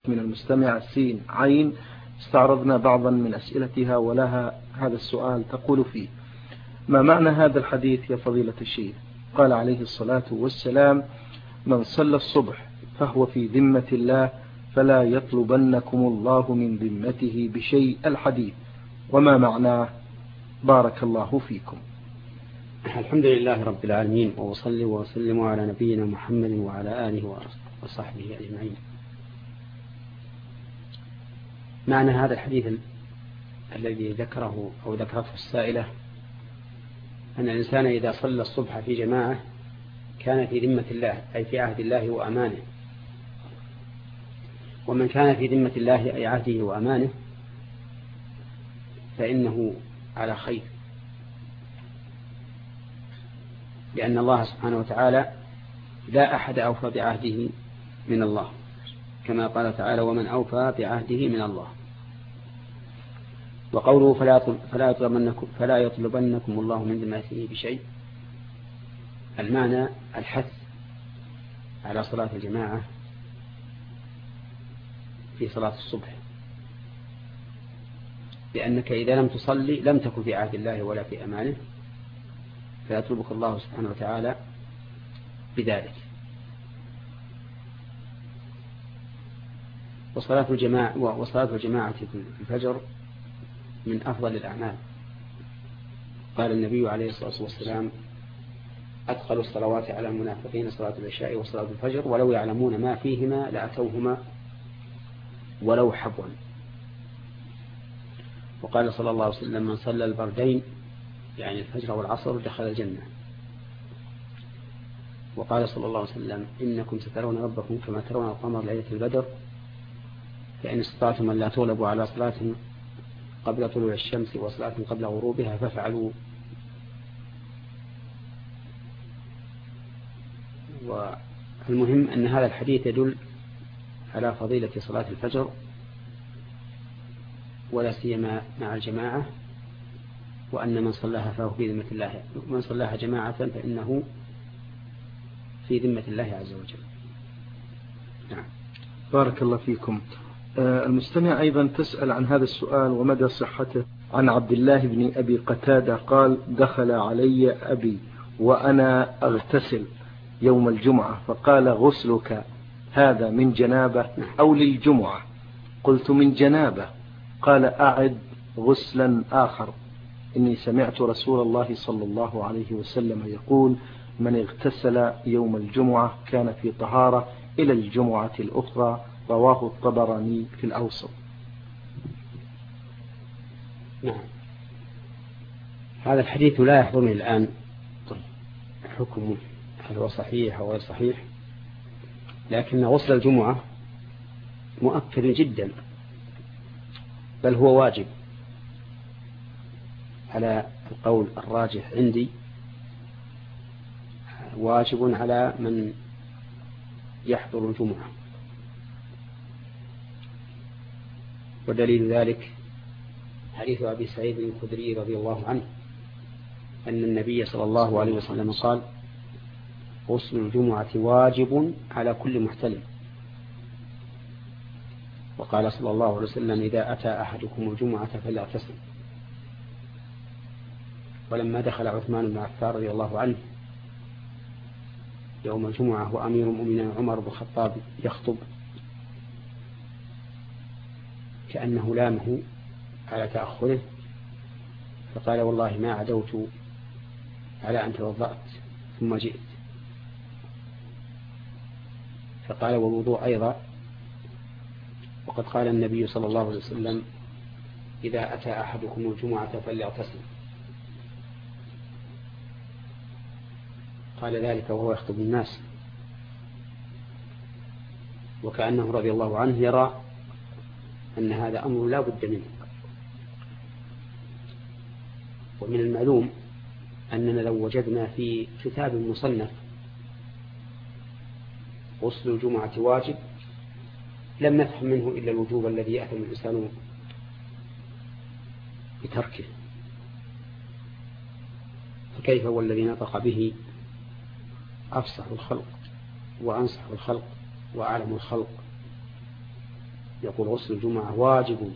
من المستمع سين عين استعرضنا بعضا من أسئلتها ولها هذا السؤال تقول فيه: ما معنى هذا الحديث يا فضيلة الشيخ؟ قال عليه الصلاة والسلام: من صلى الصبح فهو في ذمة الله فلا يطلبنكم الله من ذمته بشيء. الحديث وما معناه؟ بارك الله فيكم. الحمد لله رب العالمين، وصلي وسلم على نبينا محمد وعلى آله وصحبه أجمعين. معنى هذا الحديث الذي ذكرته السائلة أن الإنسان إذا صلى الصبح في جماعة كان في ذمة الله، أي في عهد الله وأمانه. ومن كان في ذمة الله أي عهده وأمانه فإنه على خير، لأن الله سبحانه وتعالى لا أحد أوفى بعهده من الله، كما قال تعالى: ومن أوفى بعهده من الله. وقوله فلا يطلبنكم الله من ذمته بشيء، المعنى الحث على صلاة الجماعة في صلاة الصبح، لأنك إذا لم تصلي لم تكن في عهد الله ولا في أمانه، فيطلبك الله سبحانه وتعالى بذلك. وصلاة الجماعة في الفجر من أفضل الأعمال. قال النبي عليه الصلاة والسلام: أدخل الصلوات على المنافقين صلاة العشاء وصلاة الفجر ولو يعلمون ما فيهما لأتوهما ولو حبوا. وقال صلى الله عليه وسلم: من صلى البردين، يعني الفجر والعصر، دخل الجنة. وقال صلى الله عليه وسلم: إنكم سترون ربكم كما ترون القمر ليلة البدر، فإن استطعتم أن لا تغلبوا على صلاة قبل طلوع الشمس وصلاة قبل غروبها فافعلوا. والمهم أن هذا الحديث يدل على فضيلة صلاة الفجر، ولا سيما مع الجماعة، وأن من صلاها فهو في ذمة الله، ومن صلاها جماعة فإنه في ذمة الله عز وجل. نعم. بارك الله فيكم. المستمع أيضا تسأل عن هذا السؤال ومدى صحته. عن عبد الله بن أبي قتادة قال: دخل علي أبي وأنا أغتسل يوم الجمعة فقال: غسلك هذا من جنابة أو للجمعة؟ قلت: من جنابة. قال: أعد غسلا آخر، إني سمعت رسول الله صلى الله عليه وسلم يقول: من اغتسل يوم الجمعة كان في طهارة إلى الجمعة الأخرى. رواه الطبراني في الأوسط. نعم. هذا الحديث لا يحضرني الآن حكم هل هو صحيح أو غير صحيح، لكن غسل الجمعة مؤكد جدا، بل هو واجب على القول الراجح عندي، واجب على من يحضر الجمعة. ودليل ذلك حديث أبي سعيد الخدري رضي الله عنه أن النبي صلى الله عليه وسلم قال: غسل الجمعة واجب على كل محتلم. وقال صلى الله عليه وسلم: إذا أتى أحدكم الجمعة فليغتسل. ولما دخل عثمان بن عفان رضي الله عنه يوم الجمعة وأمير المؤمنين عمر بن الخطاب يخطب، كأنه لامه على تأخره، فقال: والله ما عدوت على أن توضأت ثم جئت. فقال: والوضوء أيضا. وقد قال النبي صلى الله عليه وسلم: إذا أتى أحدكم الجمعة فليغتسل. قال ذلك وهو يخطب الناس، وكأنه رضي الله عنه يرى أن هذا أمر لا بد منه. ومن المعلوم أننا لو وجدنا في كتاب مصنف غسل الجمعة واجب لم نفهم منه إلا الوجوب الذي يأثم الإنسان بتركه، فكيف هو الذي نطق به أفصح الخلق وأنصح الخلق وأعلم الخلق يقول غسل الجمعة واجب،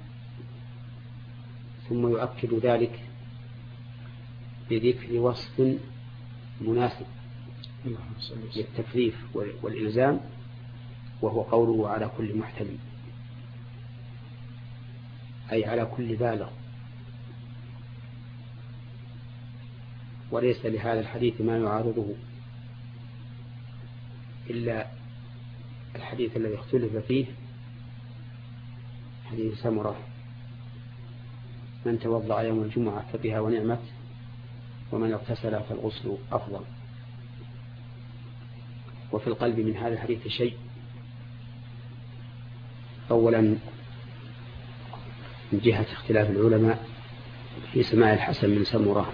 ثم يؤكد ذلك بذكر وصف مناسب للتكليف والإلزام، وهو قوله على كل محتلم، أي على كل بالغ. وليس لهذا الحديث ما يعارضه إلا الحديث الذي اختلف فيه، حديث سمرة: من توضأ يوم الجمعة فبها ونعمت، ومن اغتسل فالغسل أفضل. وفي القلب من هذا الحديث شيء. أولا من جهة اختلاف العلماء في سماع الحسن من سمرة،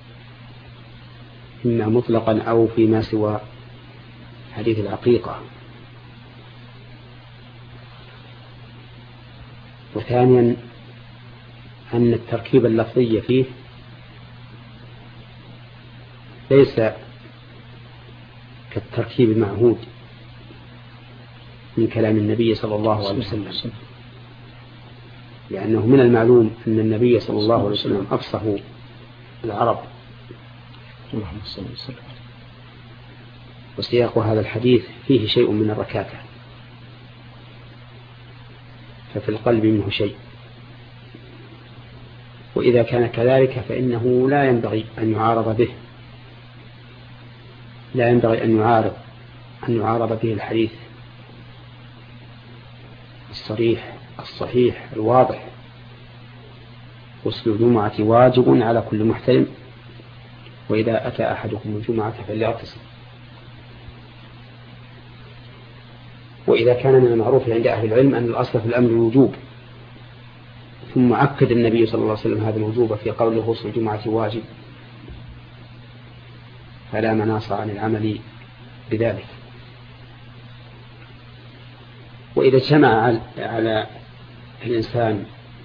إما مطلقا أو فيما سوى حديث العقيقة. وثانيا أن التركيب اللفظي فيه ليس كالتركيب المعهود من كلام النبي صلى الله عليه وسلم، لأنه من المعلوم أن النبي صلى الله عليه وسلم أفصح العرب، وسياق هذا الحديث فيه شيء من الركاكة، ففي القلب منه شيء. وإذا كان كذلك فإنه لا ينبغي أن يعارض به، لا ينبغي أن يعارض به الحديث الصريح الصحيح الواضح: غسل الجمعة واجب على كل محتلم، وإذا أتى أحدكم الجمعة فليغتسل. وإذا كان من المعروف عند أهل العلم أن الأصل في الأمر الوجوب، ثم أكد النبي صلى الله عليه وسلم هذا الوجوب في قوله غسل الجمعة واجب، فلا مناص عن العمل بذلك. وإذا اجتمع على الإنسان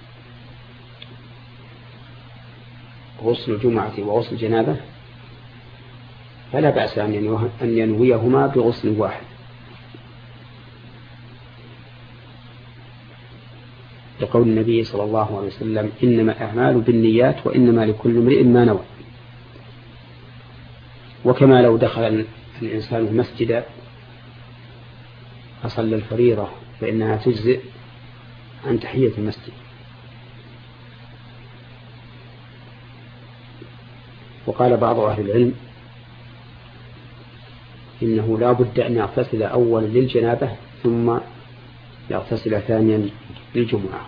غسل الجمعة وغسل الجنابة فلا بأس أن ينويهما بغسل واحد، لقول النبي صلى الله عليه وسلم: إنما الأعمال بالنيات وإنما لكل امرئ ما نوى. وكما لو دخل الإنسان المسجد فصلى الفريضة فإنها تجزئ عن تحية المسجد. وقال بعض أهل العلم إنه لا بد أن يغتسل أولا للجنابة ثم يغتسل ثانيا للجمعة،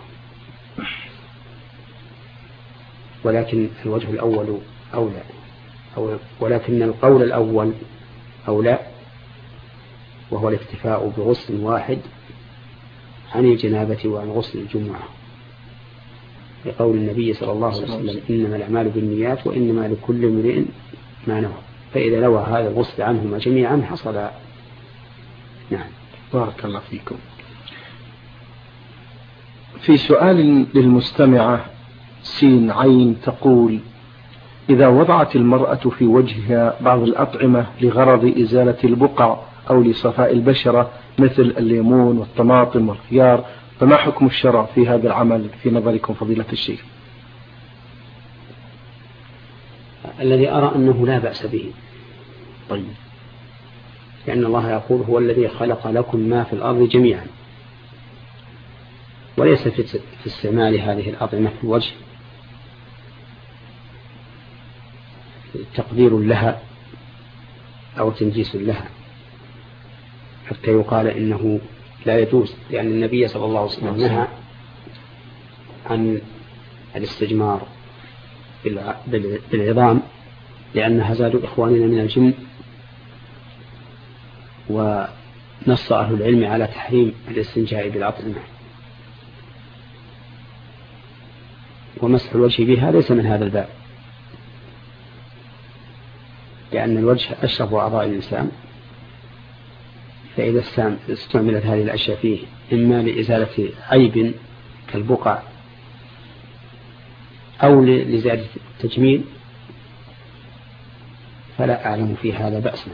ولكن الوجه الأول أولى، ولكن القول الأول أولى، وهو الاكتفاء بغسل واحد عن الجنابة وعن غسل الجمعة، لقول النبي صلى الله عليه وسلم: إنما الأعمال بالنيات وإنما لكل امرئ ما نوى. فإذا نوى هذا الغسل عنهما جميعا حصل. نعم. بارك الله فيكم. في سؤال للمستمعة سين عين تقول: إذا وضعت المرأة في وجهها بعض الأطعمة لغرض إزالة البقع أو لصفاء البشرة مثل الليمون والطماطم والخيار، فما حكم الشرع في هذا العمل في نظركم فضيلة الشيخ؟ الذي أرى أنه لا بأس به. طيب. لأن الله يقول: هو الذي خلق لكم ما في الأرض جميعا. وليس في استعمال هذه الأطعمة في الوجه تقدير لها أو تنجيس لها حتى يقال إنه لا يجوز، لأن النبي صلى الله عليه وسلم نهى عن الاستجمار بالعظام لأنها زاد إخواننا من الجن، ونص أهل العلم على تحريم الاستنجاء بالأطعمة. ومسح الوجه بها ليس من هذا الباب، لأن الوجه أشرف أعضاء الإنسان، فإذا استعملت هذه الأشياء فيه إما لإزالة عيب كالبقع أو لزيادة التجميل فلا أعلم في هذا بأسا،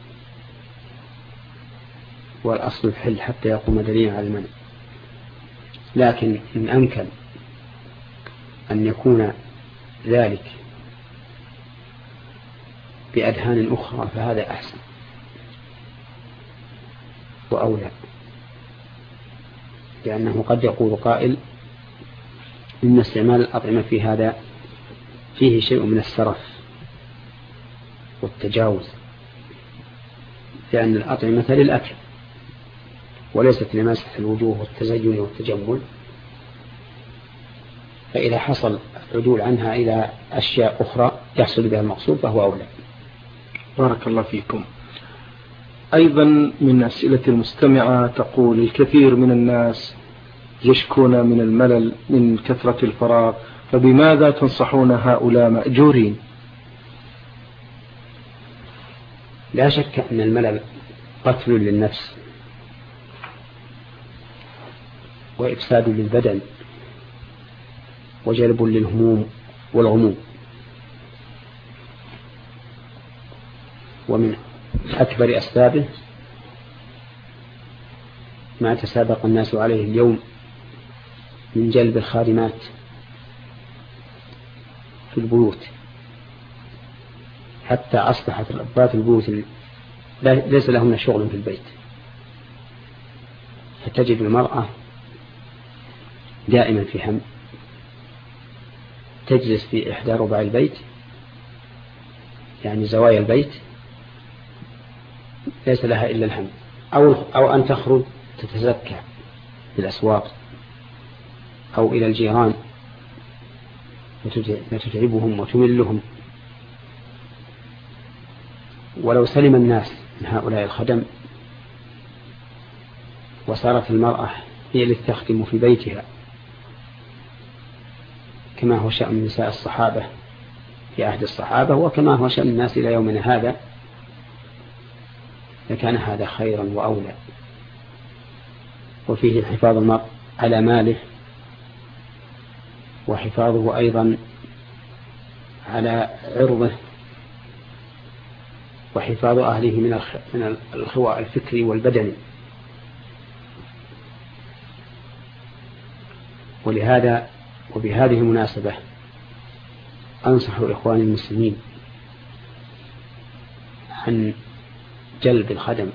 والأصل الحل حتى يقوم دليل على المنع. لكن إن أمكن أن يكون ذلك بأدهان أخرى فهذا أحسن وأولى، لأنه قد يقول قائل إن استعمال الأطعمة في هذا فيه شيء من السرف والتجاوز، لأن الأطعمة للأكل وليست لمسح الوجوه والتزين والتجمل، فإذا حصل العدول عنها إلى أشياء أخرى يحصل بها المقصود فهو أولى. بارك الله فيكم. أيضا من أسئلة المستمعة تقول: الكثير من الناس يشكون من الملل من كثرة الفراغ، فبماذا تنصحون هؤلاء مأجورين؟ لا شك أن الملل قتل للنفس وإفساد للبدن وجلب للهموم والغموم، ومن أكبر أسبابه ما تسابق الناس عليه اليوم من جلب الخادمات في البيوت، حتى أصبحت ربات البيوت ليس لهن شغل في البيت، فتجد المرأة دائما في هم، تجلس في إحدى ربع البيت يعني زوايا البيت ليس لها إلا الهم، أو أن تخرج تتزكى في الأسواق أو إلى الجيران وتتعبهم وتملهم. ولو سلم الناس من هؤلاء الخدم وصارت المرأة هي التي تخدم في بيتها كما هو شأن نساء الصحابة في عهد الصحابة وكما هو شأن الناس إلى يومنا هذا، لكان هذا خيرا وأولى، وفيه حفاظ المرء على ماله وحفاظه أيضا على عرضه وحفاظ أهله من الخواء الفكري والبدني. ولهذا وبهذه المناسبة أنصح إخواني المسلمين عن جلب الخدم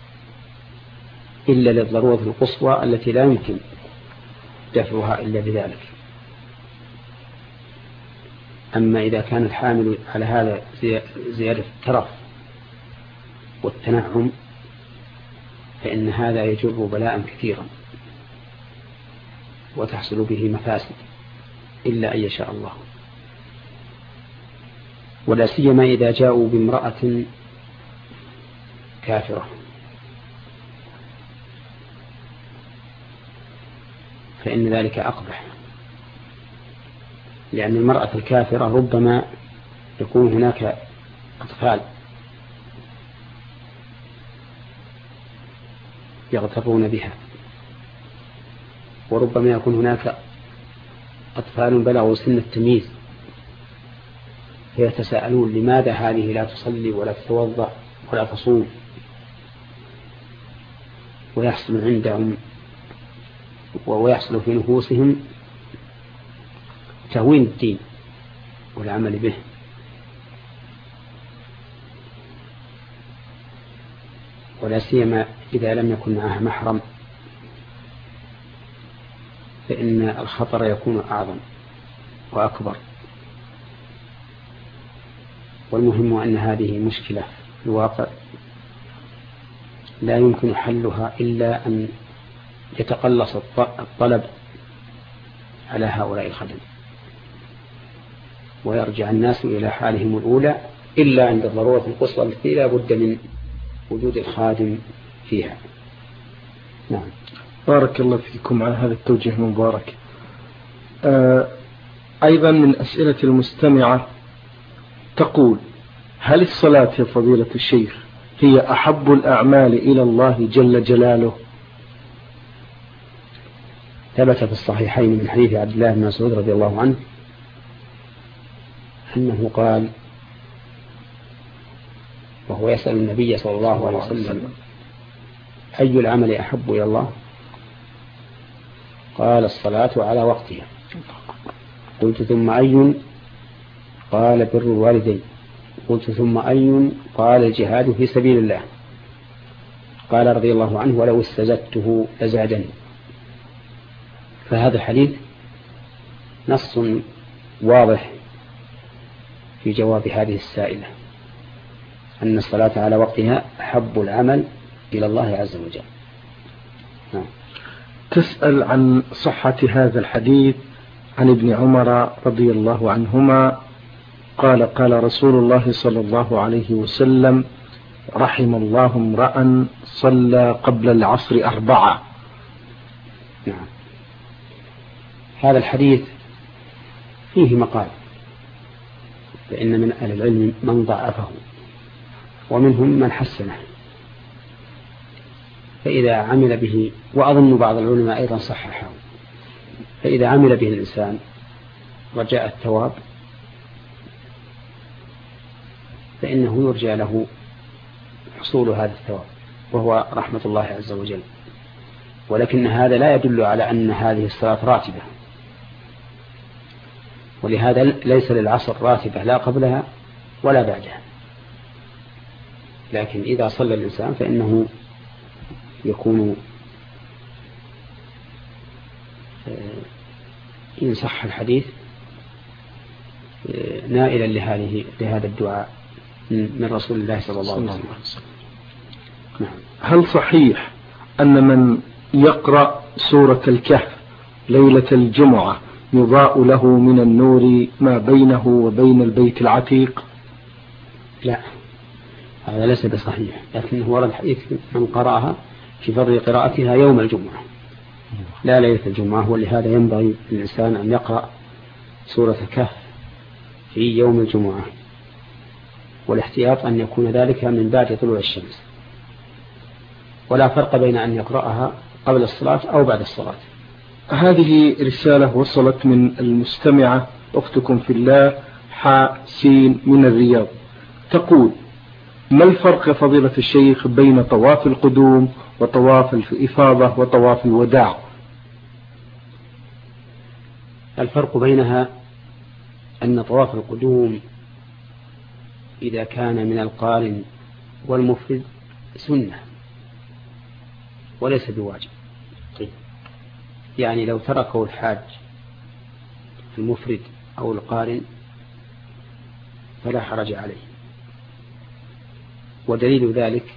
إلا للضرورة القصوى التي لا يمكن دفعها إلا بذلك. أما إذا كان الحامل على هذا زيادة الترف والتنعم فإن هذا يجر بلاء كثيرا وتحصل به مفاسد إلا أن يشاء الله، ولا سيما إذا جاءوا بامرأة كافرة فإن ذلك أقبح، لأن المرأة الكافرة ربما يكون هناك أطفال يغترون بها، وربما يكون هناك أطفال بلغوا سن التمييز فيتساءلون لماذا هذه لا تصلي ولا تتوضأ ولا تصوم، ويحصل عندهم ويحصل في نفوسهم تهوين الدين والعمل به. ولا سيما إذا لم يكن معها محرم فإن الخطر يكون أعظم وأكبر. والمهم أن هذه مشكلة في الواقع لا يمكن حلها إلا أن يتقلص الطلب على هؤلاء الخدم ويرجع الناس إلى حالهم الأولى إلا عند الضرورة القصوى التي لا بد من وجود الخادم فيها. نعم. بارك الله فيكم على هذا التوجيه المبارك. أيضا من أسئلة المستمعة تقول: هل الصلاة يا فضيلة الشيخ هي أحب الأعمال إلى الله جل جلاله؟ ثبت في الصحيحين من حديث عبد الله بن مسعود رضي الله عنه أنه قال وهو يسأل النبي صلى الله عليه وسلم: أي العمل أحب إلى الله؟ قال الصلاة على وقتها. قلت ثم أي؟ قال بر الوالدين. قلت ثم أي؟ قال الجهاد في سبيل الله. قال رضي الله عنه ولو استزدته لزادني. فهذا الحديث نص واضح في جواب هذه السائلة أن الصلاة على وقتها أحب العمل إلى الله عز وجل. تسأل عن صحة هذا الحديث عن ابن عمر رضي الله عنهما قال قال رسول الله صلى الله عليه وسلم رحم الله امرأ صلى قبل العصر 4. نعم. هذا الحديث فيه مقال، فإن من أهل العلم من ضعفه ومنهم من حسنه، فإذا عمل به، وأظن بعض العلماء أيضا صححه، فإذا عمل به الإنسان رجاء الثواب فإنه يرجى له حصول هذا الثواب وهو رحمة الله عز وجل. ولكن هذا لا يدل على أن هذه الصلاة راتبة، ولهذا ليس للعصر راتبة لا قبلها ولا بعدها، لكن إذا صلى الإنسان فإنه يكون إن صح الحديث نائلا لهذا الدعاء من رسول الله صلى الله عليه وسلم. نعم. هل صحيح أن من يقرأ سورة الكهف ليلة الجمعة يضاء له من النور ما بينه وبين البيت العتيق؟ لا، هذا ليس بصحيح، لكنه ورد حديث من قرأها في فضل قراءتها يوم الجمعة لا ليلة الجمعة، ولهذا ينبغي للإنسان أن يقرأ سورة الكهف في يوم الجمعة، والاحتياط أن يكون ذلك من بعد طلوع الشمس، ولا فرق بين أن يقرأها قبل الصلاة أو بعد الصلاة. هذه رسالة وصلت من المستمعة أختكم في الله حسين من الرياض، تقول: ما الفرق فضيلة الشيخ بين طواف القدوم وطواف الإفاضة وطواف الوداع؟ الفرق بينها أن طواف القدوم إذا كان من القارن والمفرد سنة وليس بواجب. يعني لو تركه الحاج المفرد أو القارن فلا حرج عليه، ودليل ذلك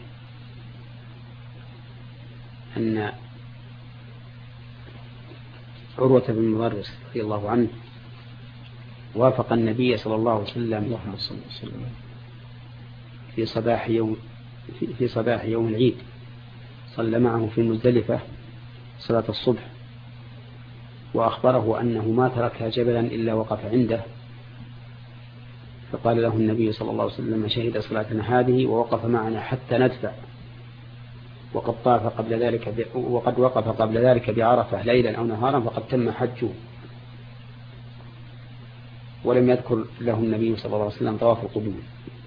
أن عروة بن مضرس رضي الله عنه وافق النبي صلى الله عليه وسلم في صباح يوم العيد، صلى معه في مزدلفة صلاة الصبح، وأخبره أنه ما تركها جبلا إلا وقف عنده، فقال له النبي صلى الله عليه وسلم: شهد صلاتنا هذه ووقف معنا حتى ندفع، وقد وقف قبل ذلك بعرفة ليلا أو نهارا فقد تم حجه. ولم يذكر له النبي صلى الله عليه وسلم طواف القدوم،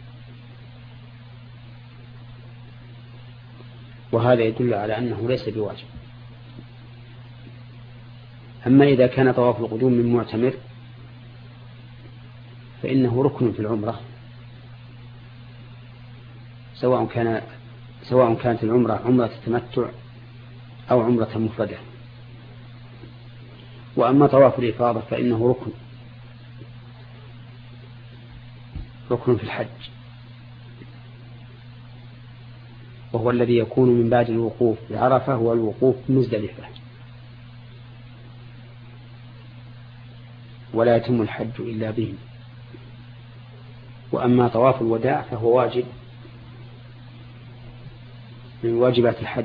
وهذا يدل على أنه ليس بواجب. أما إذا كان طواف القدوم من معتمر فإنه ركن في العمرة، سواء كانت العمرة عمرة التمتع أو عمرة مفردة. وأما طواف الإفاضة فإنه ركن في الحج، وهو الذي يكون من بعد الوقوف بعرفة والوقوف بمزدلفة، ولا يتم الحج إلا به. وأما طواف الوداع فهو واجب من واجبات الحج،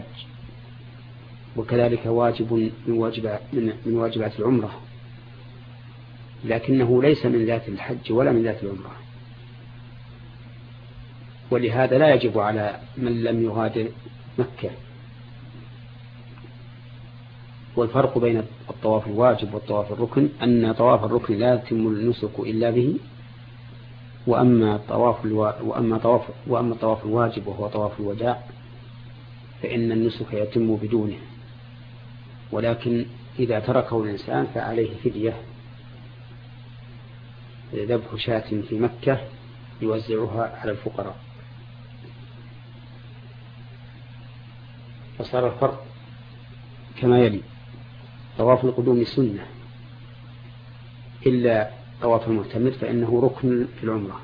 وكذلك واجب من واجبات العمرة، لكنه ليس من ذات الحج ولا من ذات العمرة، ولهذا لا يجب على من لم يغادر مكة. والفرق بين الطواف الواجب والطواف الركن أن طواف الركن لا يتم النسك إلا به، وأما الطواف الواجب وهو طواف الوداع فإن النسك يتم بدونه، ولكن إذا تركه الإنسان فعليه فدية، ذبح شاة في مكة يوزعها على الفقراء. فصار الفرق كما يلي: طواف القدوم سنة إلا طواف المعتمر فإنه ركن في العمرة.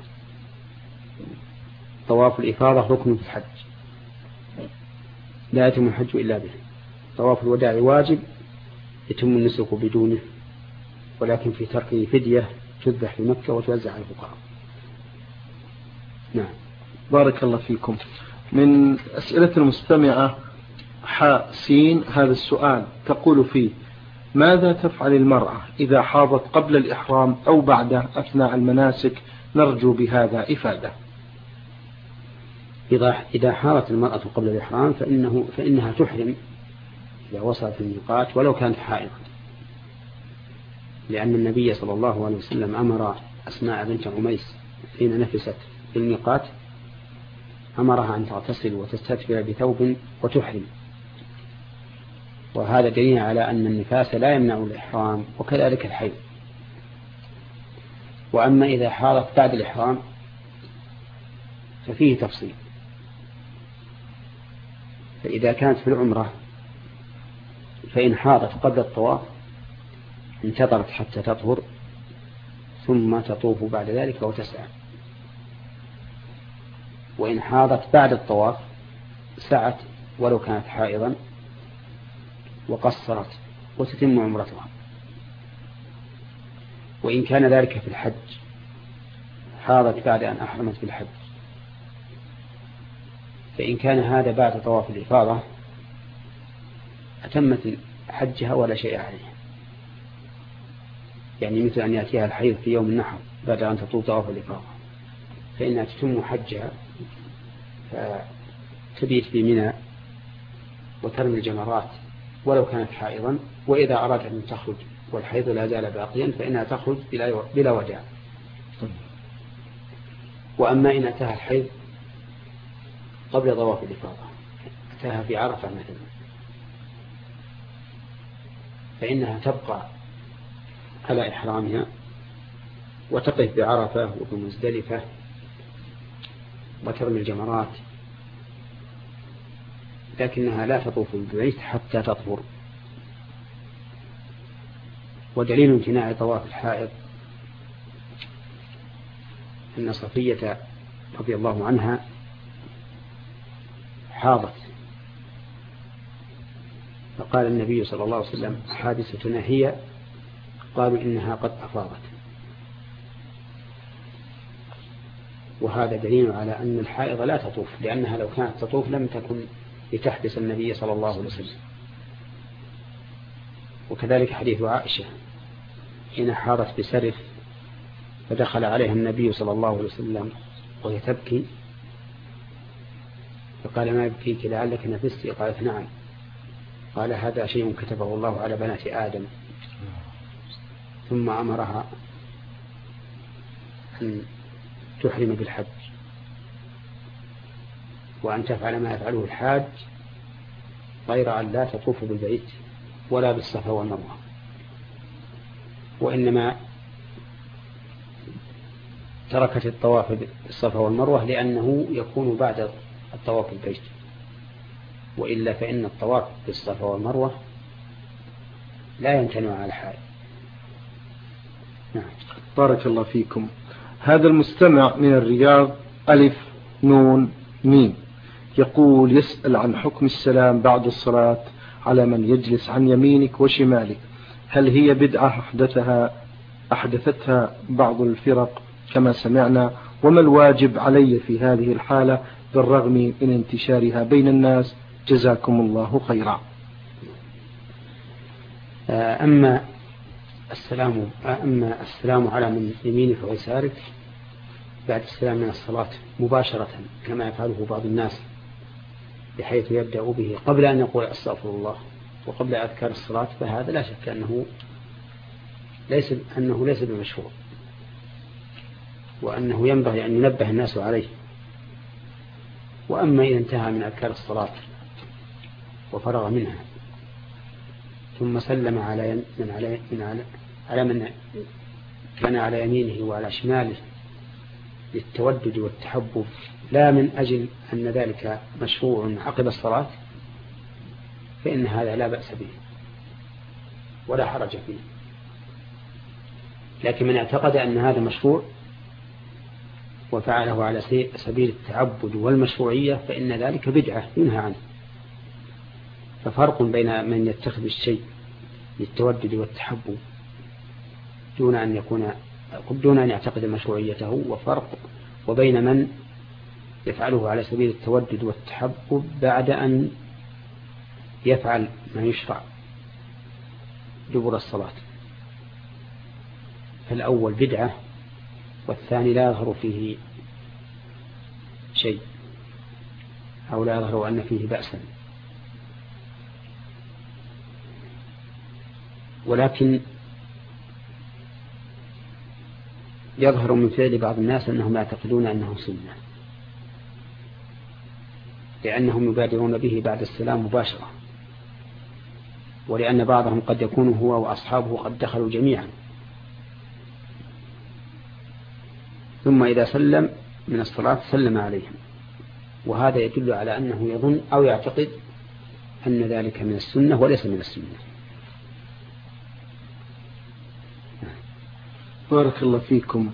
طواف الإفاضة ركن في الحج لا يتم الحج إلا به. طواف الوداع واجب يتم النسك بدونه، ولكن في تركه فدية تذبح في مكة وتوزع على الفقراء. نعم. بارك الله فيكم. من أسئلة المستمعة حاء سين هذا السؤال تقول فيه: ماذا تفعل المرأة إذا حاضت قبل الإحرام أو بعده أثناء المناسك؟ نرجو بهذا إفادة. إذا حاضت المرأة قبل الإحرام فإنها تحرم إذا وصلت الميقات ولو كانت حائضة، لأن النبي صلى الله عليه وسلم أمر أسماء بنت عميس حين نفست في الميقات أمرها أن تغتسل وتستدفئ بثوب وتحرم، وهذا دليل على أن النفاس لا يمنع الإحرام، وكذلك الحيض. وأما إذا حاضت بعد الإحرام ففيه تفصيل. فإذا كانت في العمرة فإن حاضت قبل الطواف انتظرت حتى تطهر ثم تطوف بعد ذلك وتسعى، وإن حاضت بعد الطواف سعت ولو كانت حائضا وقصرت وتتم عمرتها. وإن كان ذلك في الحج، حاضت بعد أن أحرمت في الحج، فإن كان هذا بعد طواف الإفاضة أتمت حجها ولا شيء عليها، يعني مثل أن يأتيها الحيض في يوم النحر بعد أن تطوف طواف الإفاضة، فإنها تتم حجها فتبيت في منى وترمي الجمرات ولو كانت حائضا. وإذا أرادت أن تخرج والحيض لا زال باقيا فإنها تخرج بلا وداع. وأما إن أتاها الحيض قبل طواف الإفاضة، أتاها في عرفة مثلا، فإنها تبقى على إحرامها وتقف بعرفة وبمزدلفة وترمي الجمرات، لكنها لا تطوف بالبيت حتى تطهر. ودليل امتناع طواف الحائض أن صفية رضي الله عنها حاضت، فقال النبي صلى الله عليه وسلم: حادثتنا هي؟ قالوا إنها قد أفاضت. وهذا دليل على أن الحائض لا تطوف، لأنها لو كانت تطوف لم تكن لتحدث النبي صلى الله عليه وسلم. وكذلك حديث عائشة حين حاضت بسرف فدخل عليها النبي صلى الله عليه وسلم وهي تبكي، فقال: ما يبكيك؟ لعلك نفستي؟ قالت: نعم. قال: هذا شيء كتبه الله على بنات آدم. ثم أمرها أن تحرم بالحج وأن تفعل ما يفعله الحاج، غير أن لا تطوف بالبيت ولا بالصفا والمروة، وإنما تركت الطواف بالصفا والمروة لأنه يكون بعد الطواف بالبيت، وإلا فإن الطواف بالصفا والمروة لا يمتنع على الحال. نعم. بارك الله فيكم. هذا المستمع من الرياض ألف نون ميم يقول: يسأل عن حكم السلام بعد الصلاة على من يجلس عن يمينك وشمالك، هل هي بدعة أحدثتها بعض الفرق كما سمعنا؟ وما الواجب علي في هذه الحالة بالرغم من انتشارها بين الناس؟ جزاكم الله خيرا. أما السلام على من يمينك ويسارك بعد السلام من الصلاة مباشرة كما يفعله بعض الناس، بحيث يبدأ به قبل أن يقول أستغفر الله وقبل أذكار الصلاة، فهذا لا شك أنه ليس بمشروع، وأنه ينبغي أن ينبه الناس عليه. وأما إذا انتهى من أذكار الصلاة وفرغ منها ثم سلم على من كان على يمينه وعلى شماله للتودد والتحبب، لا من أجل أن ذلك مشروع عقب الصلاة، فإن هذا لا بأس به ولا حرج فيه. لكن من اعتقد أن هذا مشروع وفعله على سبيل التعبد والمشروعية فإن ذلك بدعة ينهى عنه. ففرق بين من يتخذ الشيء للتودد والتحبب دون أن يعتقد مشروعيته، وفرق وبين من يفعله على سبيل التودد والتحبب بعد أن يفعل ما يشرع دبر الصلاة. فالأول بدعة والثاني لا يظهر فيه شيء أو لا يظهر أن فيه بأسا. ولكن يظهر من فعل بعض الناس أنهم يعتقدون أنه سنة، لأنهم يبادرون به بعد السلام مباشرة، ولأن بعضهم قد يكون هو وأصحابه قد دخلوا جميعا، ثم إذا سلم من الصلاة سلم عليهم، وهذا يدل على أنه يظن أو يعتقد أن ذلك من السنة وليس من السنة. بارك الله فيكم.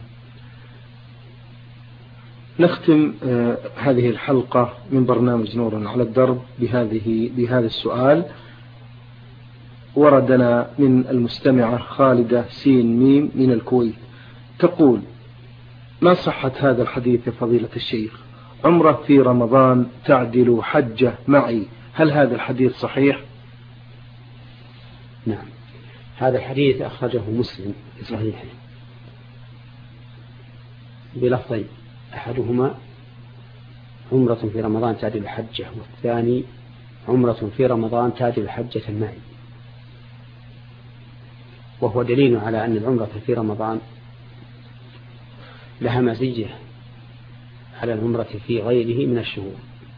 نختم هذه الحلقة من برنامج نور على الدرب بهذا السؤال. وردنا من المستمعة خالدة سين ميم من الكويت، تقول: ما صحة هذا الحديث يا فضيلة الشيخ؟ عمرة في رمضان تعدل حجة معي، هل هذا الحديث صحيح؟ نعم، هذا الحديث أخرجه مسلم في صحيحه بلفظين: أحدهما عمرة في رمضان تعدل حجة، والثاني عمرة في رمضان تعدل حجة معي. وهو دليل على أن العمرة في رمضان لها مزية على العمرة في غيره من الشهور.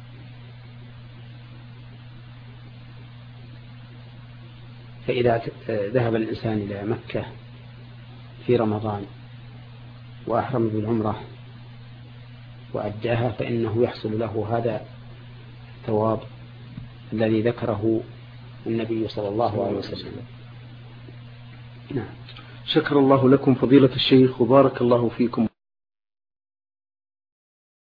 فإذا ذهب الإنسان إلى مكة في رمضان وأحرم بالعمرة وأداها فإنه يحصل له هذا الثواب الذي ذكره النبي صلى الله عليه وسلم. نعم. شكر الله لكم فضيلة الشيخ وبارك الله فيكم.